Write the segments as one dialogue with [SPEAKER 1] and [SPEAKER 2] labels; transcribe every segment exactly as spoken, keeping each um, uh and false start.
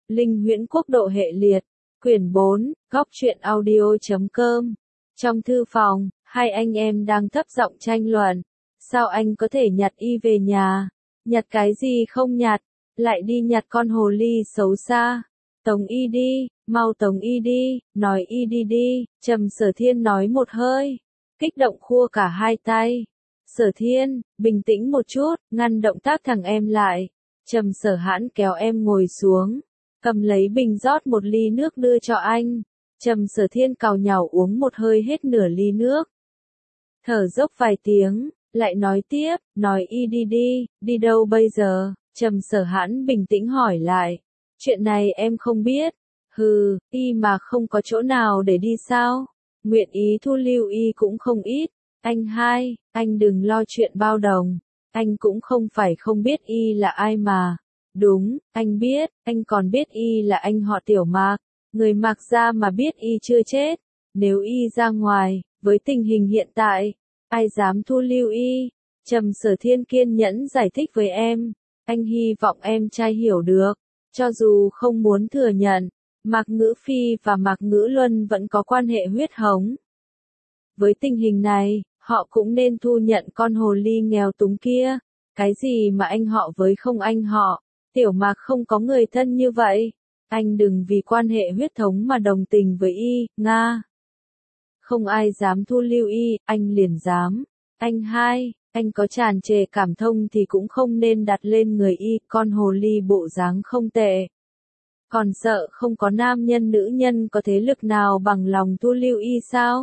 [SPEAKER 1] Linh Huyễn Quốc độ hệ liệt, quyển bốn, góc truyện audio chấm com. Trong thư phòng, hai anh em đang thấp giọng tranh luận. Sao anh có thể nhặt y về nhà? Nhặt cái gì không nhặt? Lại đi nhặt con hồ ly xấu xa. Tống y đi, mau tống y đi, nói y đi đi, Trầm Sở Thiên nói một hơi. Kích động khua cả hai tay. Sở Thiên, bình tĩnh một chút, ngăn động tác thằng em lại. Trầm Sở Hãn kéo em ngồi xuống, cầm lấy bình rót một ly nước đưa cho anh. Trầm Sở Thiên cào nhào uống một hơi hết nửa ly nước. Thở dốc vài tiếng, lại nói tiếp, nói y đi đi, đi đâu bây giờ? Trầm Sở Hãn bình tĩnh hỏi lại. Chuyện này em không biết. Hừ, y mà không có chỗ nào để đi sao? Nguyện ý thu lưu y cũng không ít. Anh hai, anh đừng lo chuyện bao đồng. Anh cũng không phải không biết y là ai mà. Đúng, anh biết, anh còn biết y là anh họ Tiểu Mạc. Người Mạc gia mà biết y chưa chết. Nếu y ra ngoài, với tình hình hiện tại, ai dám thu lưu y? Trầm Sở Thiên kiên nhẫn giải thích với em. Anh hy vọng em trai hiểu được. Cho dù không muốn thừa nhận, Mạc Ngữ Phi và Mạc Ngữ Luân vẫn có quan hệ huyết thống. Với tình hình này, họ cũng nên thu nhận con hồ ly nghèo túng kia. Cái gì mà anh họ với không anh họ, Tiểu Mạc không có người thân như vậy. Anh đừng vì quan hệ huyết thống mà đồng tình với y, Nga. Không ai dám thu lưu y, anh liền dám. Anh hai, anh có tràn trề cảm thông thì cũng không nên đặt lên người y, con hồ ly bộ dáng không tệ. Còn sợ không có nam nhân nữ nhân có thế lực nào bằng lòng thu lưu y sao?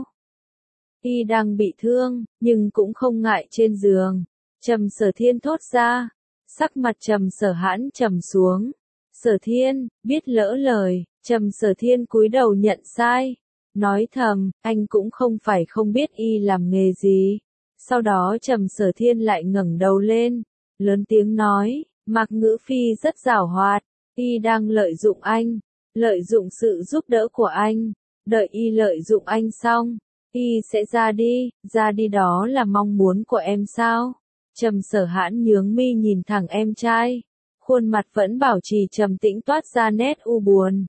[SPEAKER 1] Y đang bị thương, nhưng cũng không ngại trên giường. Trầm Sở Thiên thốt ra. Sắc mặt Trầm Sở Hãn trầm xuống. Sở Thiên, biết lỡ lời, Trầm Sở Thiên cúi đầu nhận sai. Nói thầm, anh cũng không phải không biết y làm nghề gì. Sau đó Trầm Sở Thiên lại ngẩng đầu lên, lớn tiếng nói, Mạc Ngữ Phi rất giảo hoạt, y đang lợi dụng anh, lợi dụng sự giúp đỡ của anh, đợi y lợi dụng anh xong, y sẽ ra đi, ra đi đó là mong muốn của em sao? Trầm Sở Hãn nhướng mi nhìn thẳng em trai, khuôn mặt vẫn bảo trì trầm tĩnh toát ra nét u buồn.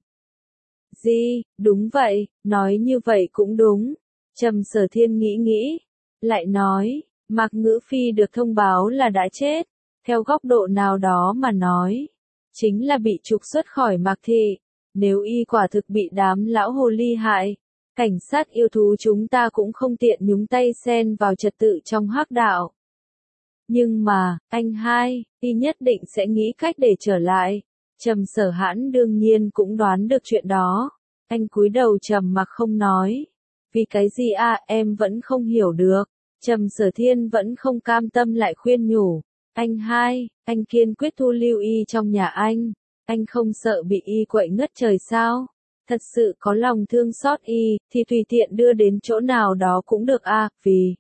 [SPEAKER 1] Gì, đúng vậy, nói như vậy cũng đúng. Trầm Sở Thiên nghĩ nghĩ, lại nói, Mạc Ngữ Phi được thông báo là đã chết, theo góc độ nào đó mà nói, chính là bị trục xuất khỏi Mạc Thị. Nếu y quả thực bị đám lão hồ ly hại, cảnh sát yêu thú chúng ta cũng không tiện nhúng tay xen vào trật tự trong hắc đạo. Nhưng mà, anh hai, y nhất định sẽ nghĩ cách để trở lại. Trầm Sở Hãn đương nhiên cũng đoán được chuyện đó. Anh cúi đầu trầm mặc không nói. Vì cái gì à, em vẫn không hiểu được. Trầm Sở Thiên vẫn không cam tâm lại khuyên nhủ. Anh hai, anh kiên quyết thu lưu y trong nhà anh. Anh không sợ bị y quậy ngất trời sao? Thật sự có lòng thương xót y, thì tùy tiện đưa đến chỗ nào đó cũng được à, vì...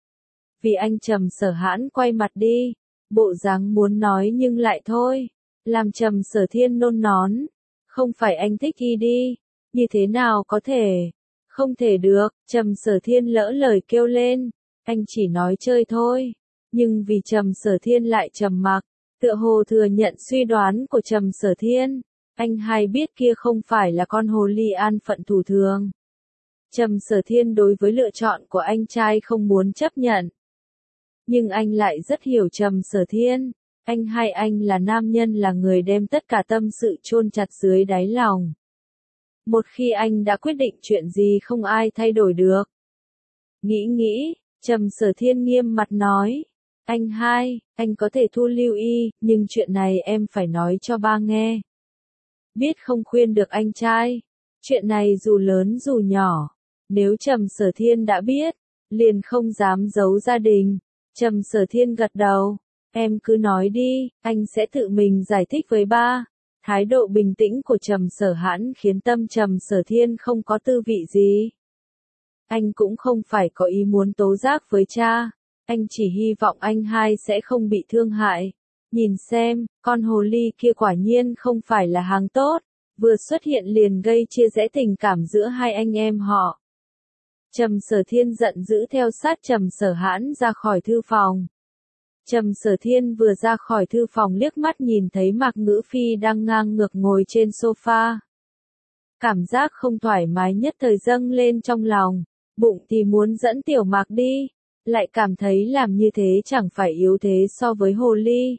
[SPEAKER 1] Vì anh. Trầm Sở Hãn quay mặt đi. Bộ dáng muốn nói nhưng lại thôi. Làm Trầm Sở Thiên nôn nón. Không phải anh thích y đi. Như thế nào có thể? Không thể được. Trầm Sở Thiên lỡ lời kêu lên. Anh chỉ nói chơi thôi. Nhưng vì Trầm Sở Thiên lại trầm mặc, tựa hồ thừa nhận suy đoán của Trầm Sở Thiên. Anh hai biết kia không phải là con hồ ly an phận thủ thường. Trầm Sở Thiên đối với lựa chọn của anh trai không muốn chấp nhận. Nhưng anh lại rất hiểu Trầm Sở Thiên. Anh hai anh là nam nhân, là người đem tất cả tâm sự chôn chặt dưới đáy lòng. Một khi anh đã quyết định chuyện gì không ai thay đổi được. Nghĩ nghĩ, Trầm Sở Thiên nghiêm mặt nói. Anh hai, anh có thể thu lưu y, nhưng chuyện này em phải nói cho ba nghe. Biết không khuyên được anh trai. Chuyện này dù lớn dù nhỏ. Nếu Trầm Sở Thiên đã biết, liền không dám giấu gia đình. Trầm Sở Thiên gật đầu. Em cứ nói đi, anh sẽ tự mình giải thích với ba. Thái độ bình tĩnh của Trầm Sở Hãn khiến tâm Trầm Sở Thiên không có tư vị gì. Anh cũng không phải có ý muốn tố giác với cha. Anh chỉ hy vọng anh hai sẽ không bị thương hại. Nhìn xem, con hồ ly kia quả nhiên không phải là hàng tốt. Vừa xuất hiện liền gây chia rẽ tình cảm giữa hai anh em họ. Trầm Sở Thiên giận dữ theo sát Trầm Sở Hãn ra khỏi thư phòng. Trầm Sở Thiên vừa ra khỏi thư phòng liếc mắt nhìn thấy Mạc Ngữ Phi đang ngang ngược ngồi trên sofa. Cảm giác không thoải mái nhất thời dâng lên trong lòng, bụng thì muốn dẫn Tiểu Mạc đi, lại cảm thấy làm như thế chẳng phải yếu thế so với hồ ly.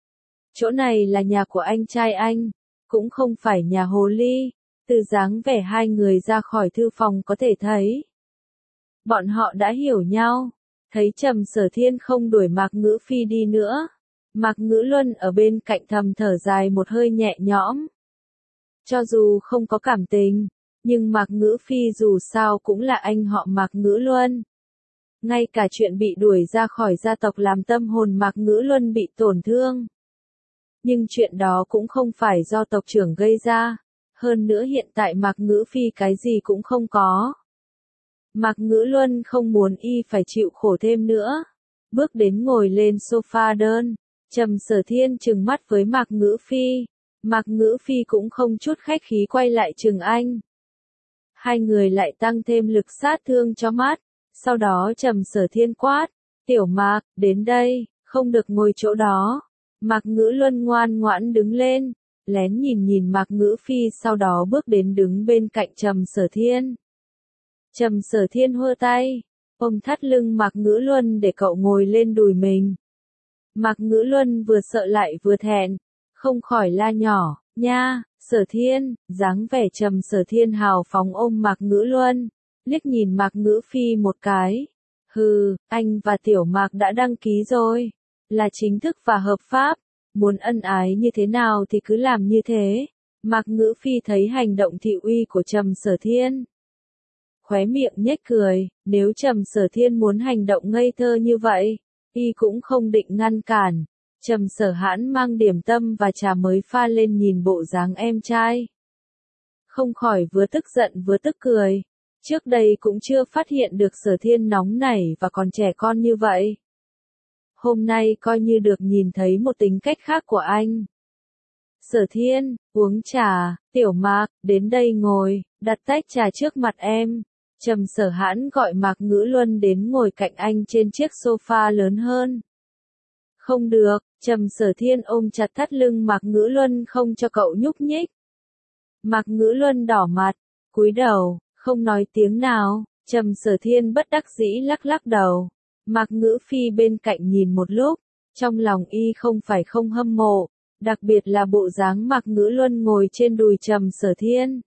[SPEAKER 1] Chỗ này là nhà của anh trai anh, cũng không phải nhà hồ ly, từ dáng vẻ hai người ra khỏi thư phòng có thể thấy. Bọn họ đã hiểu nhau, thấy Trầm Sở Thiên không đuổi Mạc Ngữ Phi đi nữa. Mạc Ngữ Luân ở bên cạnh thầm thở dài một hơi nhẹ nhõm. Cho dù không có cảm tình, nhưng Mạc Ngữ Phi dù sao cũng là anh họ Mạc Ngữ Luân. Ngay cả chuyện bị đuổi ra khỏi gia tộc làm tâm hồn Mạc Ngữ Luân bị tổn thương. Nhưng chuyện đó cũng không phải do tộc trưởng gây ra, hơn nữa hiện tại Mạc Ngữ Phi cái gì cũng không có. Mạc Ngữ Luân không muốn y phải chịu khổ thêm nữa. Bước đến ngồi lên sofa đơn, Trầm Sở Thiên trừng mắt với Mạc Ngữ Phi. Mạc Ngữ Phi cũng không chút khách khí quay lại trừng anh. Hai người lại tăng thêm lực sát thương cho mắt. Sau đó Trầm Sở Thiên quát, Tiểu Mạc, đến đây, không được ngồi chỗ đó. Mạc Ngữ Luân ngoan ngoãn đứng lên, lén nhìn nhìn Mạc Ngữ Phi sau đó bước đến đứng bên cạnh Trầm Sở Thiên. Trầm Sở Thiên hơ tay, ôm thắt lưng Mạc Ngữ Luân để cậu ngồi lên đùi mình. Mạc Ngữ Luân vừa sợ lại vừa thẹn, không khỏi la nhỏ, nha, Sở Thiên, dáng vẻ Trầm Sở Thiên hào phóng ôm Mạc Ngữ Luân, liếc nhìn Mạc Ngữ Phi một cái. Hừ, anh và Tiểu Mạc đã đăng ký rồi, là chính thức và hợp pháp, muốn ân ái như thế nào thì cứ làm như thế. Mạc Ngữ Phi thấy hành động thị uy của Trầm Sở Thiên, khóe miệng nhếch cười, nếu Trầm Sở Thiên muốn hành động ngây thơ như vậy, y cũng không định ngăn cản. Trầm Sở Hãn mang điểm tâm và trà mới pha lên nhìn bộ dáng em trai. Không khỏi vừa tức giận vừa tức cười. Trước đây cũng chưa phát hiện được Sở Thiên nóng nảy và còn trẻ con như vậy. Hôm nay coi như được nhìn thấy một tính cách khác của anh. Sở Thiên, uống trà, Tiểu Mạc, đến đây ngồi, đặt tách trà trước mặt em. Trầm Sở Hãn gọi Mạc Ngữ Luân đến ngồi cạnh anh trên chiếc sofa lớn hơn. Không được, Trầm Sở Thiên ôm chặt thắt lưng Mạc Ngữ Luân không cho cậu nhúc nhích. Mạc Ngữ Luân đỏ mặt, cúi đầu, không nói tiếng nào. Trầm Sở Thiên bất đắc dĩ lắc lắc đầu. Mạc Ngữ Phi bên cạnh nhìn một lúc, trong lòng y không phải không hâm mộ, đặc biệt là bộ dáng Mạc Ngữ Luân ngồi trên đùi Trầm Sở Thiên.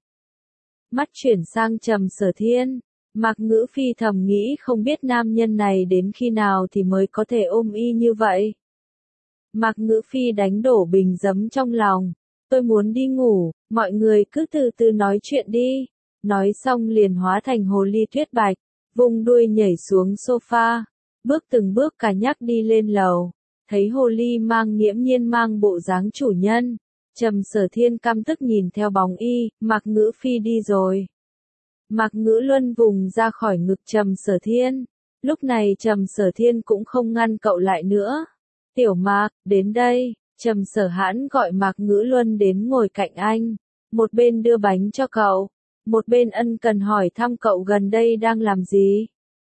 [SPEAKER 1] Mắt chuyển sang Trầm Sở Thiên, Mạc Ngữ Phi thầm nghĩ không biết nam nhân này đến khi nào thì mới có thể ôm y như vậy. Mạc Ngữ Phi đánh đổ bình giấm trong lòng, tôi muốn đi ngủ, mọi người cứ từ từ nói chuyện đi. Nói xong liền hóa thành hồ ly tuyết bạch, vung đuôi nhảy xuống sofa, bước từng bước cả nhắc đi lên lầu. Thấy hồ ly mang nghiễm nhiên mang bộ dáng chủ nhân, Trầm Sở Thiên căm tức nhìn theo bóng y. Mạc Ngữ Phi đi rồi. Mạc Ngữ Luân vùng ra khỏi ngực Trầm Sở Thiên. Lúc này Trầm Sở Thiên cũng không ngăn cậu lại nữa. Tiểu Mạc, đến đây. Trầm Sở Hãn gọi Mạc Ngữ Luân đến ngồi cạnh anh, một bên đưa bánh cho cậu, một bên ân cần hỏi thăm cậu gần đây đang làm gì.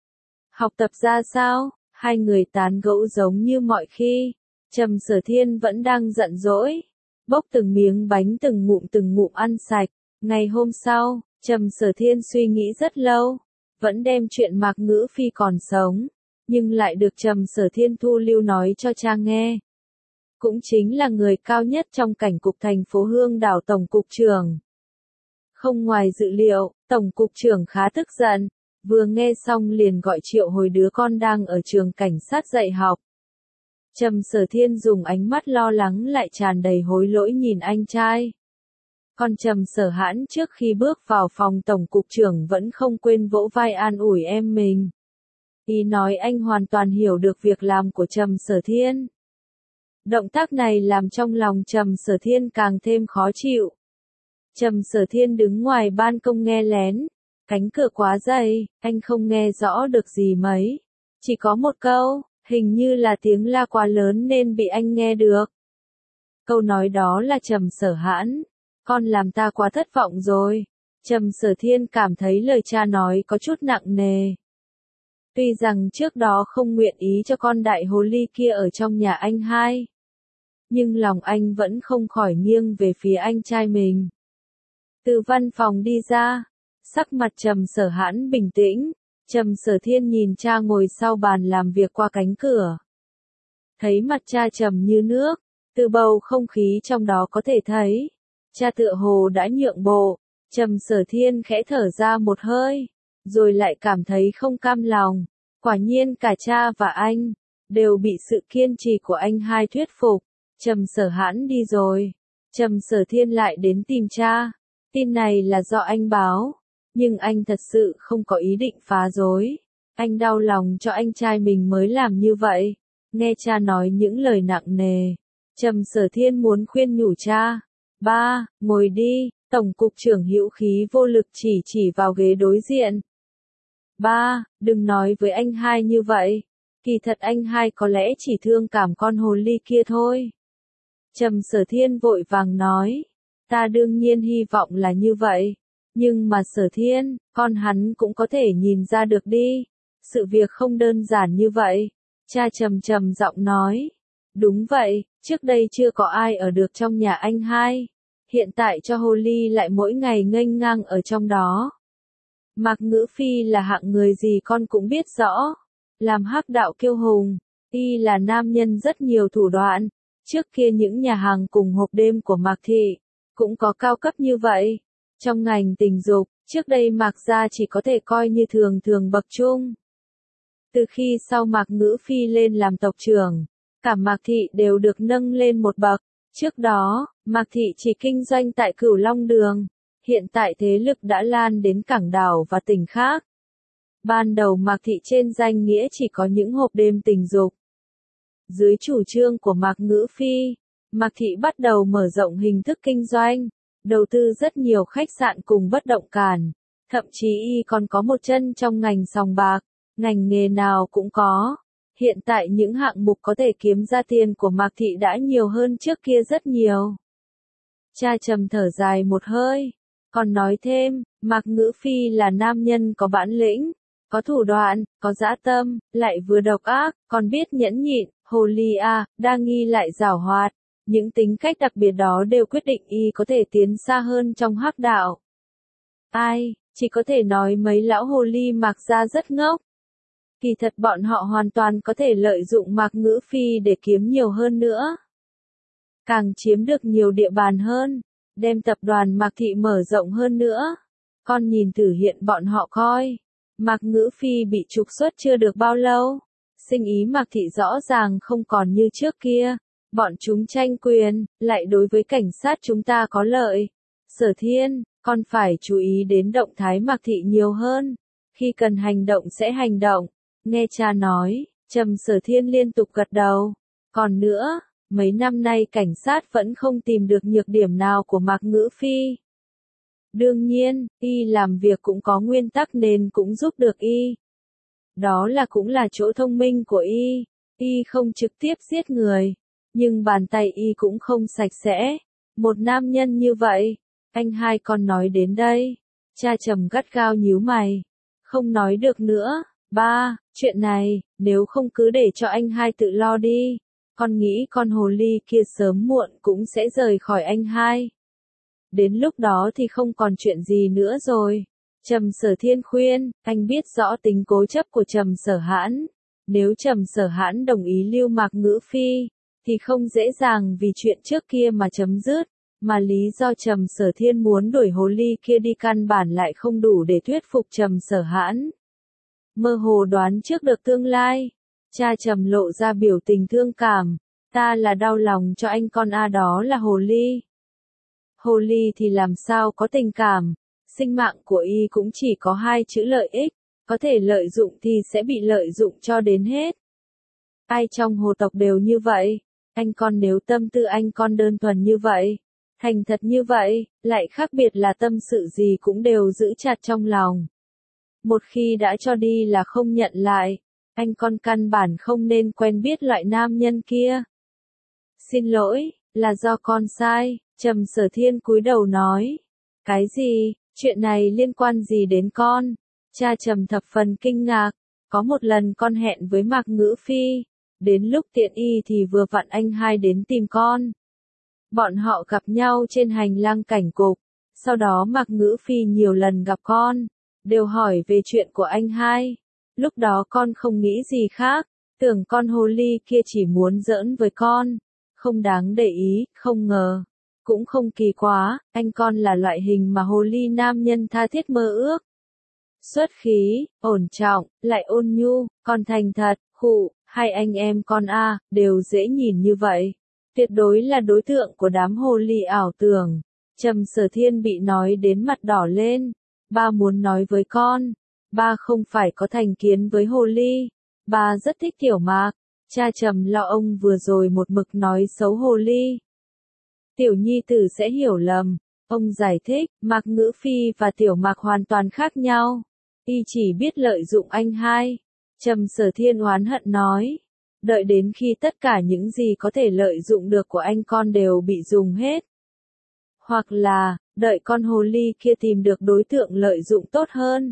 [SPEAKER 1] Học tập ra sao? Hai người tán gẫu giống như mọi khi. Trầm Sở Thiên vẫn đang giận dỗi, bốc từng miếng bánh từng ngụm từng ngụm ăn sạch. Ngày hôm sau, Trầm Sở Thiên suy nghĩ rất lâu, vẫn đem chuyện Mạc Ngữ Phi còn sống, nhưng lại được Trầm Sở Thiên thu lưu nói cho cha nghe. Cũng chính là người cao nhất trong cảnh cục thành phố Hương Đảo Tổng cục trưởng. Không ngoài dự liệu, Tổng cục trưởng khá tức giận, vừa nghe xong liền gọi triệu hồi đứa con đang ở trường cảnh sát dạy học. Trầm Sở Thiên dùng ánh mắt lo lắng lại tràn đầy hối lỗi nhìn anh trai. Còn Trầm Sở Hãn trước khi bước vào phòng Tổng cục trưởng vẫn không quên vỗ vai an ủi em mình. Ý nói anh hoàn toàn hiểu được việc làm của Trầm Sở Thiên. Động tác này làm trong lòng Trầm Sở Thiên càng thêm khó chịu. Trầm Sở Thiên đứng ngoài ban công nghe lén, cánh cửa quá dày, anh không nghe rõ được gì mấy. Chỉ có một câu, hình như là tiếng la quá lớn nên bị anh nghe được. Câu nói đó là Trầm Sở Hãn, con làm ta quá thất vọng rồi. Trầm Sở Thiên cảm thấy lời cha nói có chút nặng nề. Tuy rằng trước đó không nguyện ý cho con đại hồ ly kia ở trong nhà anh hai, nhưng lòng anh vẫn không khỏi nghiêng về phía anh trai mình. Từ văn phòng đi ra, sắc mặt Trầm Sở Hãn bình tĩnh, Trầm Sở Thiên nhìn cha ngồi sau bàn làm việc qua cánh cửa. Thấy mặt cha trầm như nước, từ bầu không khí trong đó có thể thấy, cha tựa hồ đã nhượng bộ. Trầm Sở Thiên khẽ thở ra một hơi, rồi lại cảm thấy không cam lòng. Quả nhiên cả cha và anh đều bị sự kiên trì của anh hai thuyết phục. Trầm Sở Hãn đi rồi, Trầm Sở Thiên lại đến tìm cha. Tin này là do anh báo, nhưng anh thật sự không có ý định phá rối. Anh đau lòng cho anh trai mình mới làm như vậy. Nghe cha nói những lời nặng nề, Trầm Sở Thiên muốn khuyên nhủ cha. Ba, ngồi đi. Tổng cục trưởng hữu khí vô lực chỉ chỉ vào ghế đối diện. Ba, đừng nói với anh hai như vậy. Kỳ thật anh hai có lẽ chỉ thương cảm con hồ ly kia thôi. Trầm Sở Thiên vội vàng nói. Ta đương nhiên hy vọng là như vậy. Nhưng mà Sở Thiên, con hắn cũng có thể nhìn ra được đi. Sự việc không đơn giản như vậy. Cha trầm trầm giọng nói. Đúng vậy, trước đây chưa có ai ở được trong nhà anh hai. Hiện tại cho hồ ly lại mỗi ngày nghênh ngang ở trong đó. Mạc Ngữ Phi là hạng người gì con cũng biết rõ. Làm hắc đạo kiêu hùng, y là nam nhân rất nhiều thủ đoạn. Trước kia những nhà hàng cùng hộp đêm của Mạc Thị cũng có cao cấp như vậy. Trong ngành tình dục, trước đây Mạc gia chỉ có thể coi như thường thường bậc trung. Từ khi sau Mạc Ngữ Phi lên làm tộc trưởng, cả Mạc Thị đều được nâng lên một bậc. Trước đó, Mạc Thị chỉ kinh doanh tại Cửu Long Đường, hiện tại thế lực đã lan đến cảng đảo và tỉnh khác. Ban đầu Mạc Thị trên danh nghĩa chỉ có những hộp đêm tình dục. Dưới chủ trương của Mạc Ngữ Phi, Mạc Thị bắt đầu mở rộng hình thức kinh doanh, đầu tư rất nhiều khách sạn cùng bất động sản, thậm chí y còn có một chân trong ngành sòng bạc, ngành nghề nào cũng có. Hiện tại những hạng mục có thể kiếm ra tiền của Mạc Thị đã nhiều hơn trước kia rất nhiều. Cha trầm thở dài một hơi, còn nói thêm, Mạc Ngữ Phi là nam nhân có bản lĩnh, có thủ đoạn, có dã tâm, lại vừa độc ác, còn biết nhẫn nhịn, hồ ly a, đa nghi lại giảo hoạt. Những tính cách đặc biệt đó đều quyết định y có thể tiến xa hơn trong hắc đạo. Ai, chỉ có thể nói mấy lão hồ ly Mạc gia rất ngốc. Kỳ thật bọn họ hoàn toàn có thể lợi dụng Mạc Ngữ Phi để kiếm nhiều hơn nữa. Càng chiếm được nhiều địa bàn hơn, đem tập đoàn Mạc Thị mở rộng hơn nữa. Con nhìn thử hiện bọn họ coi. Mạc Ngữ Phi bị trục xuất chưa được bao lâu. Sinh ý Mạc Thị rõ ràng không còn như trước kia. Bọn chúng tranh quyền, lại đối với cảnh sát chúng ta có lợi. Sở Thiên, con phải chú ý đến động thái Mạc Thị nhiều hơn. Khi cần hành động sẽ hành động. Nghe cha nói, Trầm Sở Thiên liên tục gật đầu. Còn nữa, mấy năm nay cảnh sát vẫn không tìm được nhược điểm nào của Mạc Ngữ Phi. Đương nhiên, y làm việc cũng có nguyên tắc nên cũng giúp được y. Đó là cũng là chỗ thông minh của y. Y không trực tiếp giết người, nhưng bàn tay y cũng không sạch sẽ. Một nam nhân như vậy, anh hai con nói đến đây. Cha trầm gắt gao nhíu mày. Không nói được nữa. Ba, chuyện này, nếu không cứ để cho anh hai tự lo đi. Con nghĩ con hồ ly kia sớm muộn cũng sẽ rời khỏi anh hai. Đến lúc đó thì không còn chuyện gì nữa rồi. Trầm Sở Thiên khuyên, anh biết rõ tính cố chấp của Trầm Sở Hãn. Nếu Trầm Sở Hãn đồng ý lưu Mạc Ngữ Phi, thì không dễ dàng vì chuyện trước kia mà chấm dứt. Mà lý do Trầm Sở Thiên muốn đuổi hồ ly kia đi căn bản lại không đủ để thuyết phục Trầm Sở Hãn. Mơ hồ đoán trước được tương lai. Cha trầm lộ ra biểu tình thương cảm. Ta là đau lòng cho anh con A đó là hồ ly. Hồ ly thì làm sao có tình cảm. Sinh mạng của y cũng chỉ có hai chữ lợi ích. Có thể lợi dụng thì sẽ bị lợi dụng cho đến hết. Ai trong hồ tộc đều như vậy. Anh con nếu tâm tư anh con đơn thuần như vậy, thành thật như vậy, lại khác biệt là tâm sự gì cũng đều giữ chặt trong lòng. Một khi đã cho đi là không nhận lại, anh con căn bản không nên quen biết loại nam nhân kia. Xin lỗi, là do con sai, Trầm Sở Thiên cúi đầu nói. Cái gì, chuyện này liên quan gì đến con? Cha Trầm thập phần kinh ngạc, Có một lần con hẹn với Mạc Ngữ Phi, đến lúc tiện y thì vừa vặn anh hai đến tìm con. Bọn họ gặp nhau trên hành lang cảnh cục, sau đó Mạc Ngữ Phi nhiều lần gặp con, đều hỏi về chuyện của anh hai. Lúc đó con không nghĩ gì khác, tưởng con hồ ly kia chỉ muốn giỡn với con, không đáng để ý, không ngờ. Cũng không kỳ quá, anh con là loại hình mà hồ ly nam nhân tha thiết mơ ước. Xuất khí, ổn trọng, lại ôn nhu, còn thành thật, khụ, hai anh em con a, đều dễ nhìn như vậy. Tuyệt đối là đối tượng của đám hồ ly ảo tưởng. Trầm Sở Thiên bị nói đến mặt đỏ lên. Ba muốn nói với con. Ba không phải có thành kiến với hồ ly. Ba rất thích Tiểu Mạc. Cha Trầm lo ông vừa rồi một mực nói xấu hồ ly. Tiểu nhi tử sẽ hiểu lầm. Ông giải thích, Mạc Ngữ Phi và Tiểu Mạc hoàn toàn khác nhau. Y chỉ biết lợi dụng anh hai. Trầm Sở Thiên oán hận nói. Đợi đến khi tất cả những gì có thể lợi dụng được của anh con đều bị dùng hết. Hoặc là, đợi con hồ ly kia tìm được đối tượng lợi dụng tốt hơn.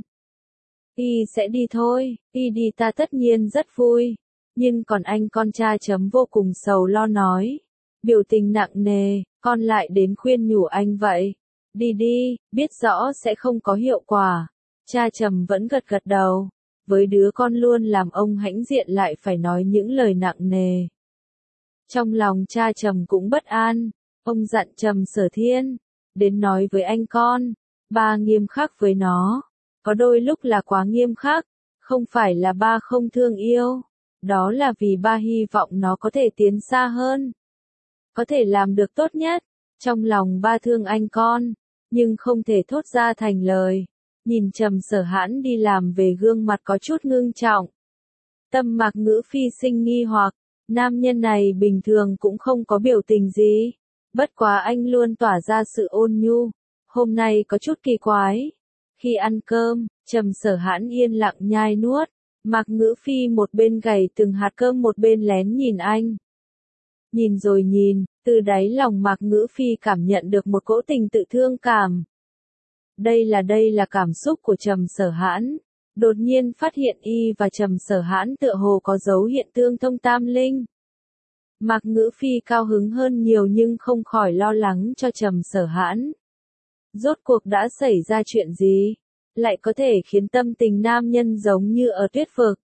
[SPEAKER 1] Y sẽ đi thôi, y đi ta tất nhiên rất vui. Nhưng còn anh con cha chấm vô cùng sầu lo nói. Biểu tình nặng nề, con lại đến khuyên nhủ anh vậy. Đi đi, biết rõ sẽ không có hiệu quả. Cha Trầm vẫn gật gật đầu. Với đứa con luôn làm ông hãnh diện lại phải nói những lời nặng nề. Trong lòng cha Trầm cũng bất an, ông dặn Trầm Sở Thiên, đến nói với anh con, ba nghiêm khắc với nó, có đôi lúc là quá nghiêm khắc, không phải là ba không thương yêu, đó là vì ba hy vọng nó có thể tiến xa hơn, có thể làm được tốt nhất, trong lòng ba thương anh con, nhưng không thể thốt ra thành lời. Nhìn Trầm Sở Hãn đi làm về gương mặt có chút ngưng trọng. Tâm Mạc Ngữ Phi sinh nghi hoặc, nam nhân này bình thường cũng không có biểu tình gì. Bất quá anh luôn tỏa ra sự ôn nhu. Hôm nay có chút kỳ quái. Khi ăn cơm, Trầm Sở Hãn yên lặng nhai nuốt. Mạc Ngữ Phi một bên gảy từng hạt cơm một bên lén nhìn anh. Nhìn rồi nhìn, từ đáy lòng Mạc Ngữ Phi cảm nhận được một cỗ tình tự thương cảm. Đây là đây là cảm xúc của Trầm Sở Hãn. Đột nhiên phát hiện y và Trầm Sở Hãn tựa hồ có dấu hiện tương thông tam linh. Mạc Ngữ Phi cao hứng hơn nhiều nhưng không khỏi lo lắng cho Trầm Sở Hãn. Rốt cuộc đã xảy ra chuyện gì? Lại có thể khiến tâm tình nam nhân giống như ở tuyết vực.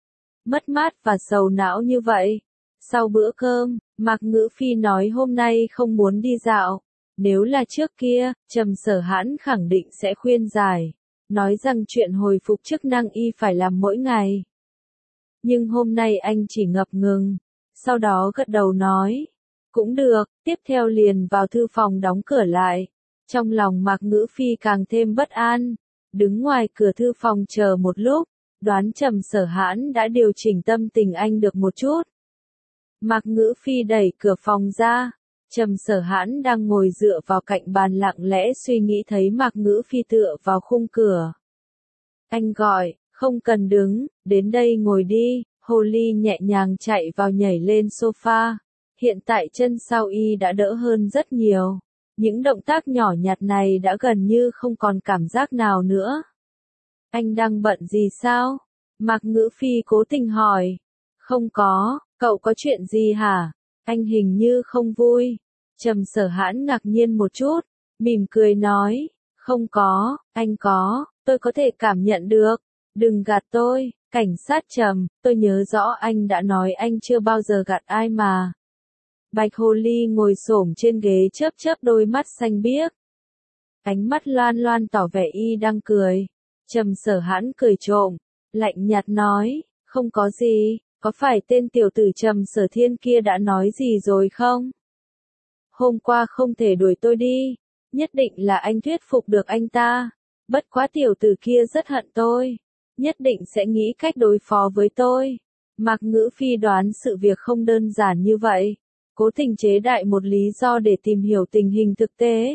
[SPEAKER 1] Mất mát và sầu não như vậy. Sau bữa cơm, Mạc Ngữ Phi nói hôm nay không muốn đi dạo. Nếu là trước kia, Trầm Sở Hãn khẳng định sẽ khuyên giải, nói rằng chuyện hồi phục chức năng y phải làm mỗi ngày. Nhưng hôm nay anh chỉ ngập ngừng, sau đó gật đầu nói, cũng được, tiếp theo liền vào thư phòng đóng cửa lại. Trong lòng Mạc Ngữ Phi càng thêm bất an, đứng ngoài cửa thư phòng chờ một lúc, đoán Trầm Sở Hãn đã điều chỉnh tâm tình anh được một chút. Mạc Ngữ Phi đẩy cửa phòng ra. Trầm Sở Hãn đang ngồi dựa vào cạnh bàn lặng lẽ suy nghĩ thấy Mạc Ngữ Phi tựa vào khung cửa. Anh gọi, không cần đứng, đến đây ngồi đi, hồ ly nhẹ nhàng chạy vào nhảy lên sofa. Hiện tại chân sau y đã đỡ hơn rất nhiều. Những động tác nhỏ nhặt này đã gần như không còn cảm giác nào nữa. Anh đang bận gì sao? Mạc Ngữ Phi cố tình hỏi. Không có, cậu có chuyện gì hả? Anh hình như không vui. Trầm Sở Hãn ngạc nhiên một chút, mỉm cười nói, không có, anh có, tôi có thể cảm nhận được. Đừng gạt tôi, cảnh sát Trầm, tôi nhớ rõ anh đã nói anh chưa bao giờ gạt ai mà. Bạch hồ ly ngồi xổm trên ghế chớp chớp đôi mắt xanh biếc. Ánh mắt loan loan tỏ vẻ y đang cười. Trầm Sở Hãn cười trộm, lạnh nhạt nói, không có gì. Có phải tên tiểu tử Trầm Sở Thiên kia đã nói gì rồi không? Hôm qua không thể đuổi tôi đi, nhất định là anh thuyết phục được anh ta. Bất quá tiểu tử kia rất hận tôi, nhất định sẽ nghĩ cách đối phó với tôi. Mạc Ngữ Phi đoán sự việc không đơn giản như vậy, cố tình chế đại một lý do để tìm hiểu tình hình thực tế.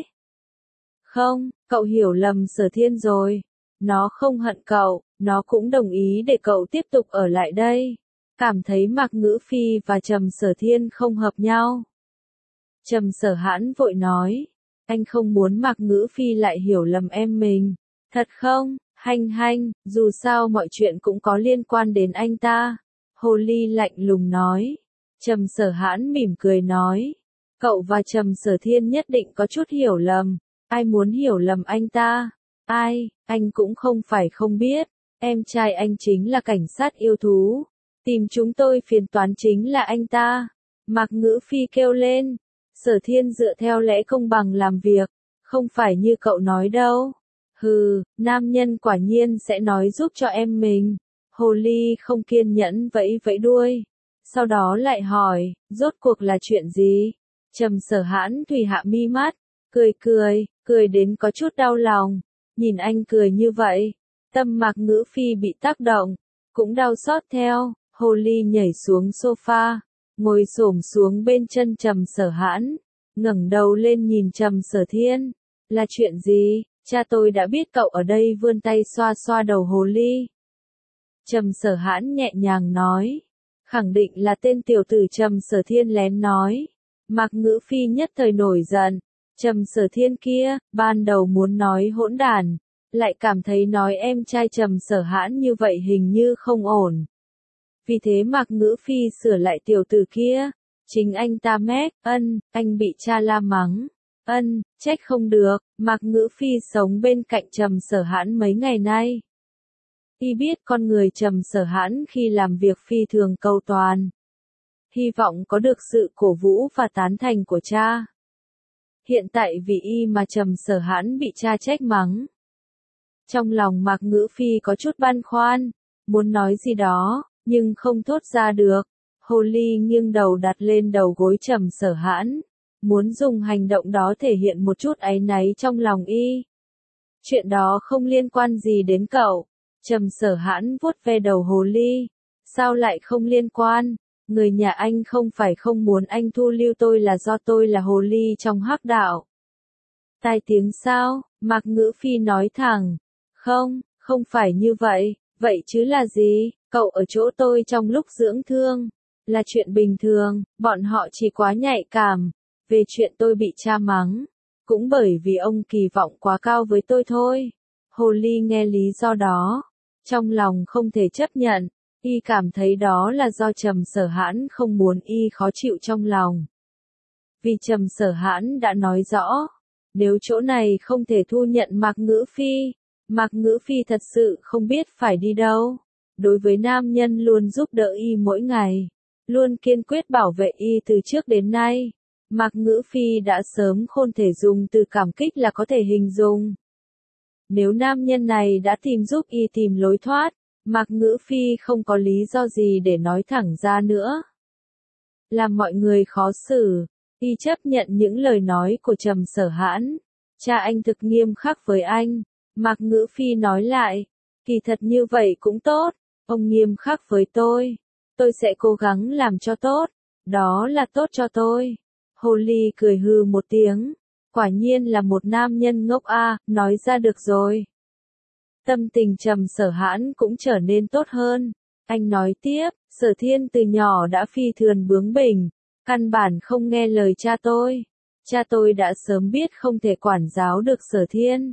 [SPEAKER 1] Không, cậu hiểu lầm Sở Thiên rồi, nó không hận cậu, nó cũng đồng ý để cậu tiếp tục ở lại đây. Cảm thấy Mạc Ngữ Phi và Trầm Sở Thiên không hợp nhau. Trầm Sở Hãn vội nói, anh không muốn Mạc Ngữ Phi lại hiểu lầm em mình. Thật không? Hanh hanh, dù sao mọi chuyện cũng có liên quan đến anh ta. Hồ ly lạnh lùng nói. Trầm Sở Hãn mỉm cười nói. Cậu và Trầm Sở Thiên nhất định có chút hiểu lầm. Ai muốn hiểu lầm anh ta? Ai, anh cũng không phải không biết. Em trai anh chính là cảnh sát yêu thú. Tìm chúng tôi phiền toán chính là anh ta. Mạc Ngữ Phi kêu lên. Sở Thiên dựa theo lẽ công bằng làm việc. Không phải như cậu nói đâu. Hừ, nam nhân quả nhiên sẽ nói giúp cho em mình. Hồ ly không kiên nhẫn vẫy vẫy đuôi. Sau đó lại hỏi, rốt cuộc là chuyện gì? Trầm Sở Hãn thủy hạ mi mắt, cười cười, cười đến có chút đau lòng. Nhìn anh cười như vậy, tâm Mạc Ngữ Phi bị tác động, cũng đau xót theo. Hồ ly nhảy xuống sofa, ngồi xổm xuống bên chân Trầm Sở Hãn, ngẩng đầu lên nhìn Trầm Sở Thiên. Là chuyện gì? Cha tôi đã biết cậu ở đây, vươn tay xoa xoa đầu hồ ly. Trầm Sở Hãn nhẹ nhàng nói. Khẳng định là tên tiểu tử Trầm Sở Thiên lén nói. Mạc Ngữ Phi nhất thời nổi giận. Trầm Sở Thiên kia, ban đầu muốn nói hỗn đản, lại cảm thấy nói em trai Trầm Sở Hãn như vậy hình như không ổn. Vì thế Mạc Ngữ Phi sửa lại tiểu tử kia. Chính anh ta mét, ân, anh bị cha la mắng. Ân, trách không được, Mạc Ngữ Phi sống bên cạnh Trầm Sở Hãn mấy ngày nay. Y biết con người Trầm Sở Hãn khi làm việc phi thường cầu toàn. Hy vọng có được sự cổ vũ và tán thành của cha. Hiện tại vì y mà Trầm Sở Hãn bị cha trách mắng. Trong lòng Mạc Ngữ Phi có chút băn khoăn, muốn nói gì đó, nhưng không thốt ra được. Hồ ly nghiêng đầu đặt lên đầu gối Trầm Sở Hãn, muốn dùng hành động đó thể hiện một chút áy náy trong lòng y. Chuyện đó không liên quan gì đến cậu. Trầm Sở Hãn vuốt ve đầu hồ ly. Sao lại không liên quan? Người nhà anh không phải không muốn anh thu lưu tôi là do tôi là hồ ly trong hắc đạo. Tai tiếng sao? Mạc Ngữ Phi nói thẳng. Không, không phải như vậy. Vậy chứ là gì? Cậu ở chỗ tôi trong lúc dưỡng thương. Là chuyện bình thường, bọn họ chỉ quá nhạy cảm. Về chuyện tôi bị cha mắng. Cũng bởi vì ông kỳ vọng quá cao với tôi thôi. Hồ ly nghe lý do đó. Trong lòng không thể chấp nhận. Y cảm thấy đó là do Trầm Sở Hãn không muốn y khó chịu trong lòng. Vì Trầm Sở Hãn đã nói rõ. Nếu chỗ này không thể thu nhận Mạc Ngữ Phi. Mạc Ngữ Phi thật sự không biết phải đi đâu. Đối với nam nhân luôn giúp đỡ y mỗi ngày. Luôn kiên quyết bảo vệ y từ trước đến nay. Mạc Ngữ Phi đã sớm không thể dùng từ cảm kích là có thể hình dung. Nếu nam nhân này đã tìm giúp y tìm lối thoát, Mạc Ngữ Phi không có lý do gì để nói thẳng ra nữa. Làm mọi người khó xử, y chấp nhận những lời nói của Trầm Sở Hãn. Cha anh thực nghiêm khắc với anh. Mạc Ngữ Phi nói lại, kỳ thật như vậy cũng tốt, ông nghiêm khắc với tôi. Tôi sẽ cố gắng làm cho tốt, đó là tốt cho tôi. Hồ ly cười hừ một tiếng, quả nhiên là một nam nhân ngốc a, nói ra được rồi. Tâm tình Trầm Sở Hãn cũng trở nên tốt hơn. Anh nói tiếp, Sở Thiên từ nhỏ đã phi thường bướng bỉnh, căn bản không nghe lời cha tôi. Cha tôi đã sớm biết không thể quản giáo được Sở Thiên.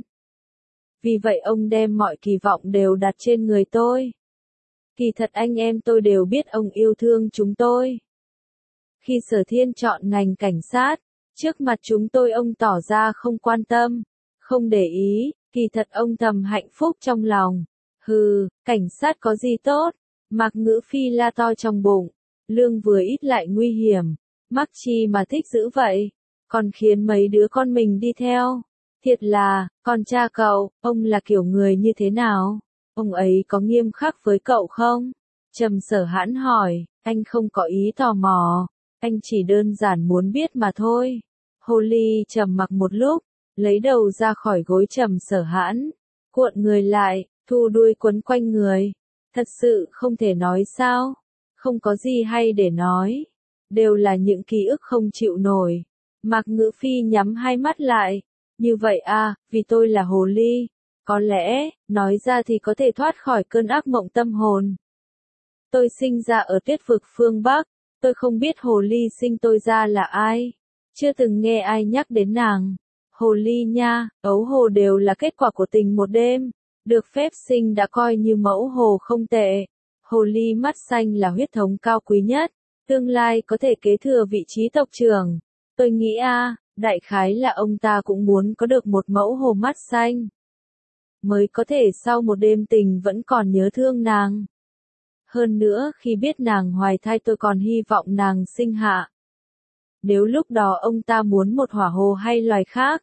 [SPEAKER 1] Vì vậy ông đem mọi kỳ vọng đều đặt trên người tôi. Kỳ thật anh em tôi đều biết ông yêu thương chúng tôi. Khi Sở Thiên chọn ngành cảnh sát, trước mặt chúng tôi ông tỏ ra không quan tâm, không để ý, kỳ thật ông thầm hạnh phúc trong lòng. Hừ, cảnh sát có gì tốt? Mạc Ngữ Phi la to trong bụng, lương vừa ít lại nguy hiểm, mắc chi mà thích dữ vậy, còn khiến mấy đứa con mình đi theo. Thiệt là, còn cha cậu, ông là kiểu người như thế nào? Ông ấy có nghiêm khắc với cậu không? Trầm Sở Hãn hỏi, anh không có ý tò mò, anh chỉ đơn giản muốn biết mà thôi. Hồ ly trầm mặc một lúc, lấy đầu ra khỏi gối Trầm Sở Hãn, cuộn người lại, thu đuôi quấn quanh người. Thật sự không thể nói sao? Không có gì hay để nói. Đều là những ký ức không chịu nổi. Mạc Ngữ Phi nhắm hai mắt lại. Như vậy à, vì tôi là hồ ly. Có lẽ, nói ra thì có thể thoát khỏi cơn ác mộng tâm hồn. Tôi sinh ra ở Tuyết vực phương Bắc. Tôi không biết hồ ly sinh tôi ra là ai. Chưa từng nghe ai nhắc đến nàng. Hồ ly nha, ấu hồ đều là kết quả của tình một đêm. Được phép sinh đã coi như mẫu hồ không tệ. Hồ ly mắt xanh là huyết thống cao quý nhất, tương lai có thể kế thừa vị trí tộc trưởng. Tôi nghĩ a, đại khái là ông ta cũng muốn có được một mẫu hồ mắt xanh. Mới có thể sau một đêm tình vẫn còn nhớ thương nàng. Hơn nữa khi biết nàng hoài thai tôi còn hy vọng nàng sinh hạ. Nếu lúc đó ông ta muốn một hỏa hồ hay loài khác.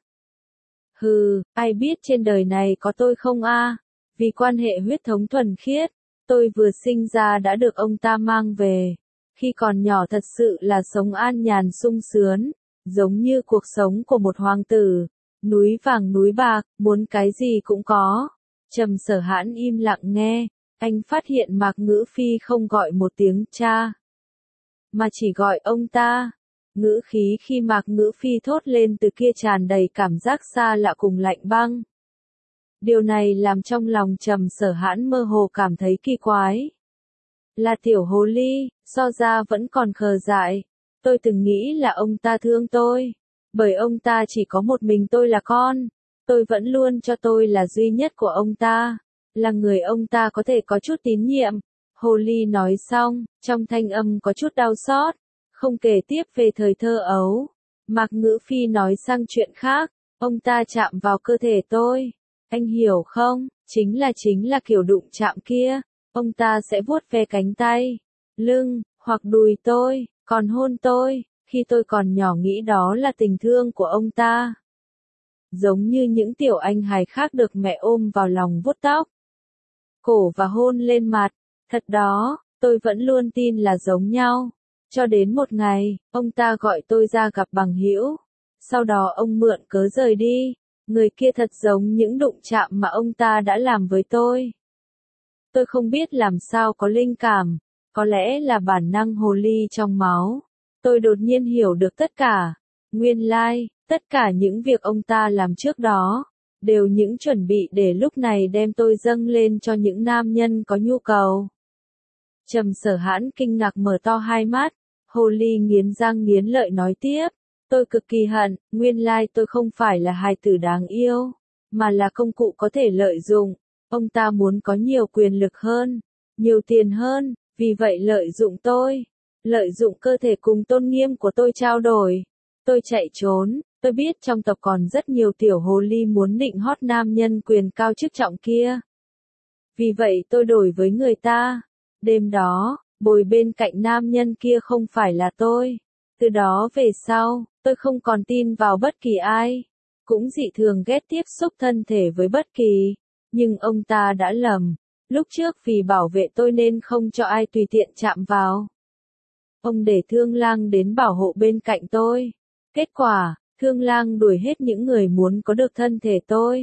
[SPEAKER 1] Hừ, ai biết trên đời này có tôi không a? Vì quan hệ huyết thống thuần khiết, tôi vừa sinh ra đã được ông ta mang về. Khi còn nhỏ thật sự là sống an nhàn sung sướng, giống như cuộc sống của một hoàng tử. Núi vàng núi bạc, muốn cái gì cũng có. Trầm Sở Hãn im lặng nghe, anh phát hiện Mạc Ngữ Phi không gọi một tiếng cha, mà chỉ gọi ông ta. Ngữ khí khi Mạc Ngữ Phi thốt lên từ kia tràn đầy cảm giác xa lạ cùng lạnh băng. Điều này làm trong lòng Trầm Sở Hãn mơ hồ cảm thấy kỳ quái. Là tiểu hồ ly, so ra vẫn còn khờ dại. Tôi từng nghĩ là ông ta thương tôi, bởi ông ta chỉ có một mình tôi là con. Tôi vẫn luôn cho tôi là duy nhất của ông ta, là người ông ta có thể có chút tín nhiệm. Hồ ly nói xong, trong thanh âm có chút đau xót, không kể tiếp về thời thơ ấu. Mạc Ngữ Phi nói sang chuyện khác, ông ta chạm vào cơ thể tôi. Anh hiểu không, chính là chính là kiểu đụng chạm kia. Ông ta sẽ vuốt ve cánh tay, lưng, hoặc đùi tôi, còn hôn tôi. Khi tôi còn nhỏ nghĩ đó là tình thương của ông ta. Giống như những tiểu anh hài khác được mẹ ôm vào lòng vuốt tóc, cổ và hôn lên mặt. Thật đó, tôi vẫn luôn tin là giống nhau. Cho đến một ngày, ông ta gọi tôi ra gặp bằng hữu. Sau đó ông mượn cớ rời đi. Người kia thật giống những đụng chạm mà ông ta đã làm với tôi. Tôi không biết làm sao có linh cảm, có lẽ là bản năng hồ ly trong máu. Tôi đột nhiên hiểu được tất cả. Nguyên lai, tất cả những việc ông ta làm trước đó, đều những chuẩn bị để lúc này đem tôi dâng lên cho những nam nhân có nhu cầu. Trầm Sở Hãn kinh ngạc mở to hai mắt, hồ ly nghiến răng nghiến lợi nói tiếp. Tôi cực kỳ hận, nguyên lai tôi không phải là hài tử đáng yêu, mà là công cụ có thể lợi dụng. Ông ta muốn có nhiều quyền lực hơn, nhiều tiền hơn, vì vậy lợi dụng tôi, lợi dụng cơ thể cùng tôn nghiêm của tôi trao đổi. Tôi chạy trốn, tôi biết trong tộc còn rất nhiều tiểu hồ ly muốn định hót nam nhân quyền cao chức trọng kia. Vì vậy tôi đổi với người ta. Đêm đó, bồi bên cạnh nam nhân kia không phải là tôi. Từ đó về sau, tôi không còn tin vào bất kỳ ai, cũng dị thường ghét tiếp xúc thân thể với bất kỳ. Nhưng ông ta đã lầm, lúc trước vì bảo vệ tôi nên không cho ai tùy tiện chạm vào. Ông để Thương Lang đến bảo hộ bên cạnh tôi. Kết quả, Thương Lang đuổi hết những người muốn có được thân thể tôi.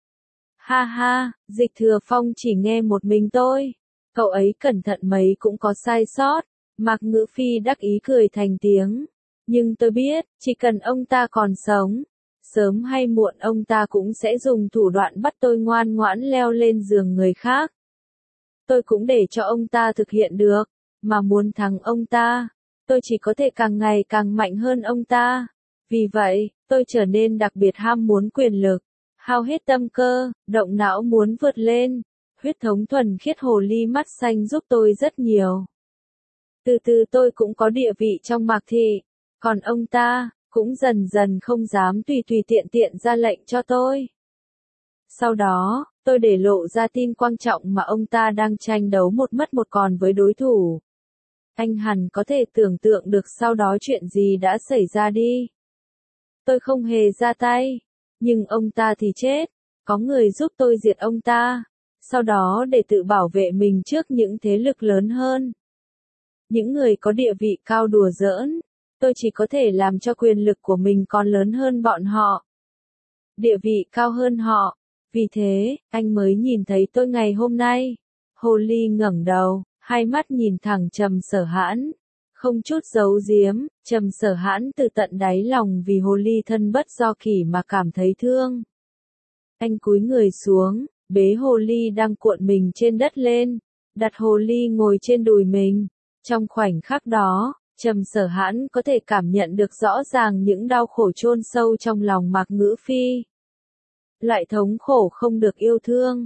[SPEAKER 1] Ha ha, Dịch Thừa Phong chỉ nghe một mình tôi. Cậu ấy cẩn thận mấy cũng có sai sót. Mạc Ngữ Phi đắc ý cười thành tiếng. Nhưng tôi biết, chỉ cần ông ta còn sống, sớm hay muộn ông ta cũng sẽ dùng thủ đoạn bắt tôi ngoan ngoãn leo lên giường người khác. Tôi cũng để cho ông ta thực hiện được, mà muốn thắng ông ta, tôi chỉ có thể càng ngày càng mạnh hơn ông ta. Vì vậy, tôi trở nên đặc biệt ham muốn quyền lực, hao hết tâm cơ, động não muốn vượt lên. Huyết thống thuần khiết hồ ly mắt xanh giúp tôi rất nhiều. Từ từ tôi cũng có địa vị trong Mạc thị, còn ông ta cũng dần dần không dám tùy tùy tiện tiện ra lệnh cho tôi. Sau đó, tôi để lộ ra tin quan trọng mà ông ta đang tranh đấu một mất một còn với đối thủ. Anh hẳn có thể tưởng tượng được sau đó chuyện gì đã xảy ra đi. Tôi không hề ra tay, nhưng ông ta thì chết. Có người giúp tôi diệt ông ta, sau đó để tự bảo vệ mình trước những thế lực lớn hơn. Những người có địa vị cao đùa giỡn, tôi chỉ có thể làm cho quyền lực của mình còn lớn hơn bọn họ. Địa vị cao hơn họ. Vì thế, anh mới nhìn thấy tôi ngày hôm nay. Hồ ly ngẩng đầu, hai mắt nhìn thẳng Trầm Sở Hãn. Không chút giấu giếm, Trầm Sở Hãn từ tận đáy lòng vì hồ ly thân bất do kỷ mà cảm thấy thương. Anh cúi người xuống, bế hồ ly đang cuộn mình trên đất lên, đặt hồ ly ngồi trên đùi mình. Trong khoảnh khắc đó, Trầm Sở Hãn có thể cảm nhận được rõ ràng những đau khổ chôn sâu trong lòng Mạc Ngữ Phi. Loại thống khổ không được yêu thương,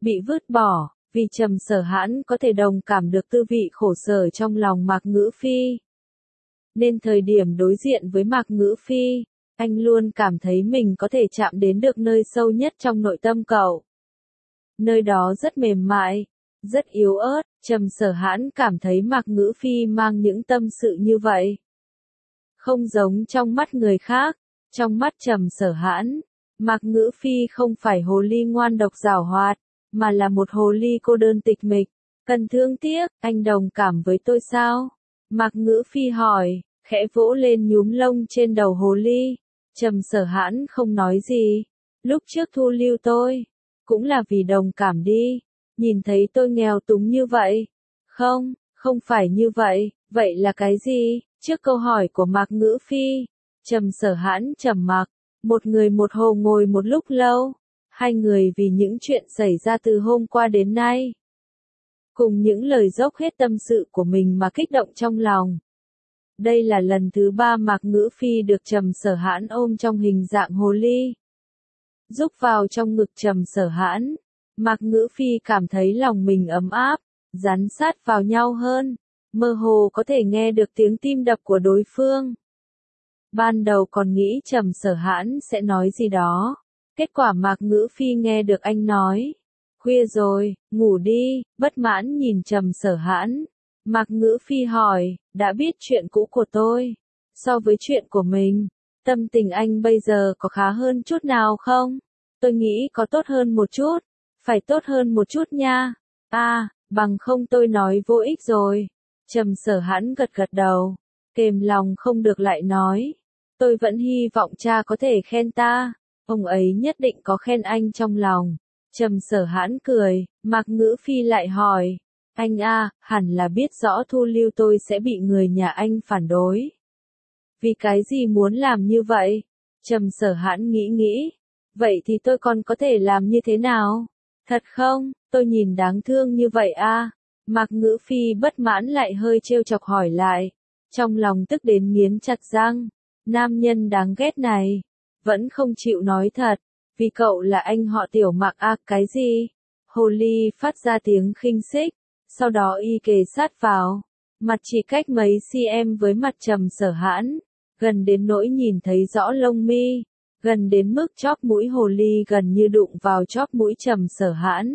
[SPEAKER 1] bị vứt bỏ, vì Trầm Sở Hãn có thể đồng cảm được tư vị khổ sở trong lòng Mạc Ngữ Phi. Nên thời điểm đối diện với Mạc Ngữ Phi, anh luôn cảm thấy mình có thể chạm đến được nơi sâu nhất trong nội tâm cậu. Nơi đó rất mềm mại, rất yếu ớt, Trầm Sở Hãn cảm thấy Mạc Ngữ Phi mang những tâm sự như vậy. Không giống trong mắt người khác, trong mắt Trầm Sở Hãn, Mạc Ngữ Phi không phải hồ ly ngoan độc giảo hoạt, mà là một hồ ly cô đơn tịch mịch. Cần thương tiếc, anh đồng cảm với tôi sao? Mạc Ngữ Phi hỏi, khẽ vỗ lên nhúm lông trên đầu hồ ly. Trầm Sở Hãn không nói gì. Lúc trước thu lưu tôi, cũng là vì đồng cảm đi. Nhìn thấy tôi nghèo túng như vậy. Không, không phải như vậy, vậy là cái gì? Trước câu hỏi của Mạc Ngữ Phi, Trầm Sở Hãn trầm mặc, một người một hồ ngồi một lúc lâu. Hai người vì những chuyện xảy ra từ hôm qua đến nay, cùng những lời dốc hết tâm sự của mình mà kích động trong lòng. Đây là lần thứ ba Mạc Ngữ Phi được Trầm Sở Hãn ôm trong hình dạng hồ ly. Rúc vào trong ngực Trầm Sở Hãn, Mạc Ngữ Phi cảm thấy lòng mình ấm áp, dán sát vào nhau hơn, mơ hồ có thể nghe được tiếng tim đập của đối phương. Ban đầu còn nghĩ Trầm Sở Hãn sẽ nói gì đó, kết quả Mạc Ngữ Phi nghe được anh nói, khuya rồi, ngủ đi. Bất mãn nhìn Trầm Sở Hãn, Mạc Ngữ Phi hỏi, đã biết chuyện cũ của tôi, so với chuyện của mình, tâm tình anh bây giờ có khá hơn chút nào không? Tôi nghĩ có tốt hơn một chút, phải tốt hơn một chút nha. À, bằng không tôi nói vô ích rồi. Trầm Sở Hãn gật gật đầu, kềm lòng không được lại nói, tôi vẫn hy vọng cha có thể khen ta, ông ấy nhất định có khen anh trong lòng. Trầm Sở Hãn cười, Mạc Ngữ Phi lại hỏi, anh a, hẳn là biết rõ thu lưu tôi sẽ bị người nhà anh phản đối. Vì cái gì muốn làm như vậy? Trầm Sở Hãn nghĩ nghĩ, vậy thì tôi còn có thể làm như thế nào? Thật không, tôi nhìn đáng thương như vậy a. Mạc Ngữ Phi bất mãn lại hơi trêu chọc hỏi lại, trong lòng tức đến nghiến chặt răng, nam nhân đáng ghét này, vẫn không chịu nói thật, vì cậu là anh họ Tiểu Mạc a. Cái gì? Hồ ly phát ra tiếng khinh xích, sau đó y kề sát vào, mặt chỉ cách mấy cm với mặt Trầm Sở Hãn, gần đến nỗi nhìn thấy rõ lông mi, gần đến mức chóp mũi hồ ly gần như đụng vào chóp mũi Trầm Sở Hãn.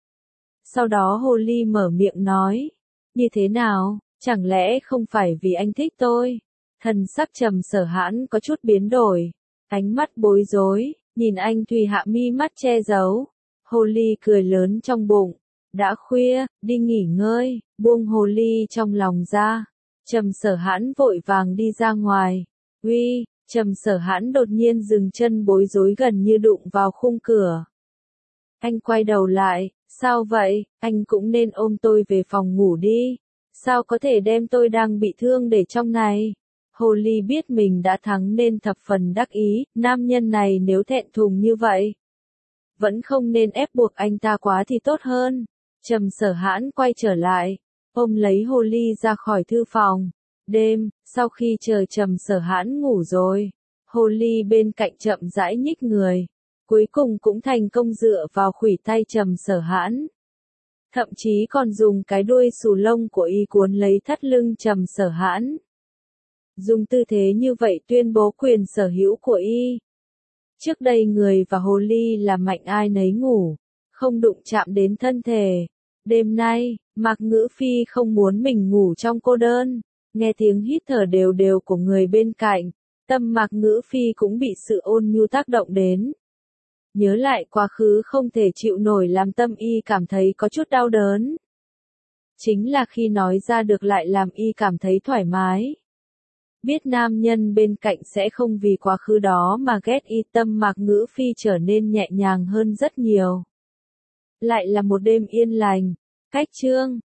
[SPEAKER 1] Sau đó hồ ly mở miệng nói, như thế nào, chẳng lẽ không phải vì anh thích tôi? Thần sắc Trầm Sở Hãn có chút biến đổi, ánh mắt bối rối, nhìn anh Thùy hạ mi mắt che giấu. Hồ ly cười lớn trong bụng, đã khuya, đi nghỉ ngơi, buông hồ ly trong lòng ra. Trầm Sở Hãn vội vàng đi ra ngoài. Uy, Trầm Sở Hãn đột nhiên dừng chân bối rối gần như đụng vào khung cửa. Anh quay đầu lại, sao vậy, anh cũng nên ôm tôi về phòng ngủ đi. Sao có thể đem tôi đang bị thương để trong này? Hồ ly biết mình đã thắng nên thập phần đắc ý, nam nhân này nếu thẹn thùng như vậy, vẫn không nên ép buộc anh ta quá thì tốt hơn. Trầm Sở Hãn quay trở lại, ôm lấy hồ ly ra khỏi thư phòng. Đêm, sau khi chờ Trầm Sở Hãn ngủ rồi, hồ ly bên cạnh chậm rãi nhích người, cuối cùng cũng thành công dựa vào khuỷu tay Trầm Sở Hãn. Thậm chí còn dùng cái đuôi xù lông của y cuốn lấy thắt lưng Trầm Sở Hãn. Dùng tư thế như vậy tuyên bố quyền sở hữu của y. Trước đây người và hồ ly là mạnh ai nấy ngủ, không đụng chạm đến thân thể. Đêm nay, Mạc Ngữ Phi không muốn mình ngủ trong cô đơn, nghe tiếng hít thở đều đều của người bên cạnh, tâm Mạc Ngữ Phi cũng bị sự ôn nhu tác động đến. Nhớ lại quá khứ không thể chịu nổi làm tâm y cảm thấy có chút đau đớn. Chính là khi nói ra được lại làm y cảm thấy thoải mái. Biết nam nhân bên cạnh sẽ không vì quá khứ đó mà ghét y, tâm Mạc Ngữ Phi trở nên nhẹ nhàng hơn rất nhiều. Lại là một đêm yên lành. Cách chương